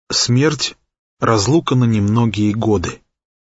Смерть — разлука на немногие годы.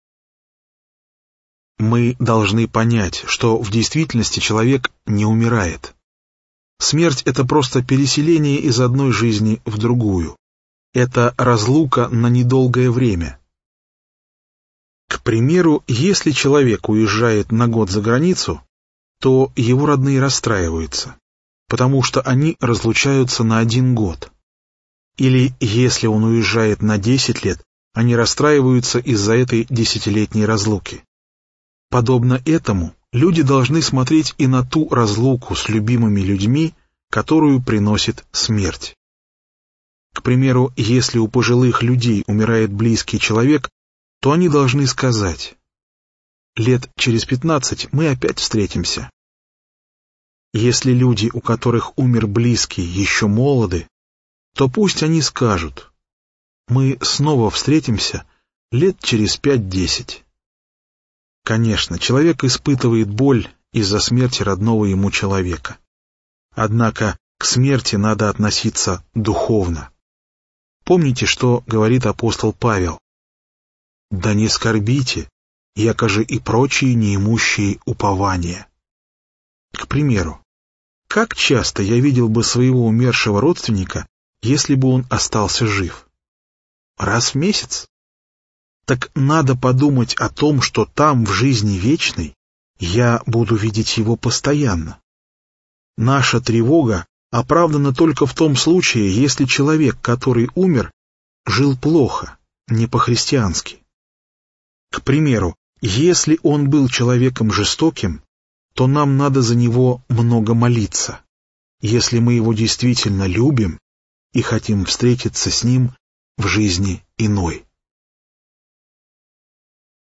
Мы должны понять, что в действительности человек не умирает. Смерть — это просто переселение из одной жизни в другую. Это разлука на недолгое время. К примеру, если человек уезжает на год за границу, то его родные расстраиваются, потому что они разлучаются на 1 год. Или если он уезжает на 10 лет, они расстраиваются из-за этой 10-летней разлуки. Подобно этому, люди должны смотреть и на ту разлуку с любимыми людьми, которую приносит смерть. К примеру, если у пожилых людей умирает близкий человек, то они должны сказать: «Лет через 15 мы опять встретимся». Если люди, у которых умер близкий, еще молоды, то пусть они скажут: «Мы снова встретимся лет через 5-10». Конечно, человек испытывает боль из-за смерти родного ему человека. Однако к смерти надо относиться духовно. Помните, что говорит апостол Павел: «Да не скорбите, якоже и прочие неимущие упования». К примеру, как часто я видел бы своего умершего родственника, если бы он остался жив? Раз в месяц? Так надо подумать о том, что там, в жизни вечной, я буду видеть его постоянно. Наша тревога оправдана только в том случае, если человек, который умер, жил плохо, не по-христиански. К примеру, если он был человеком жестоким, то нам надо за него много молиться, если мы его действительно любим и хотим встретиться с ним в жизни иной.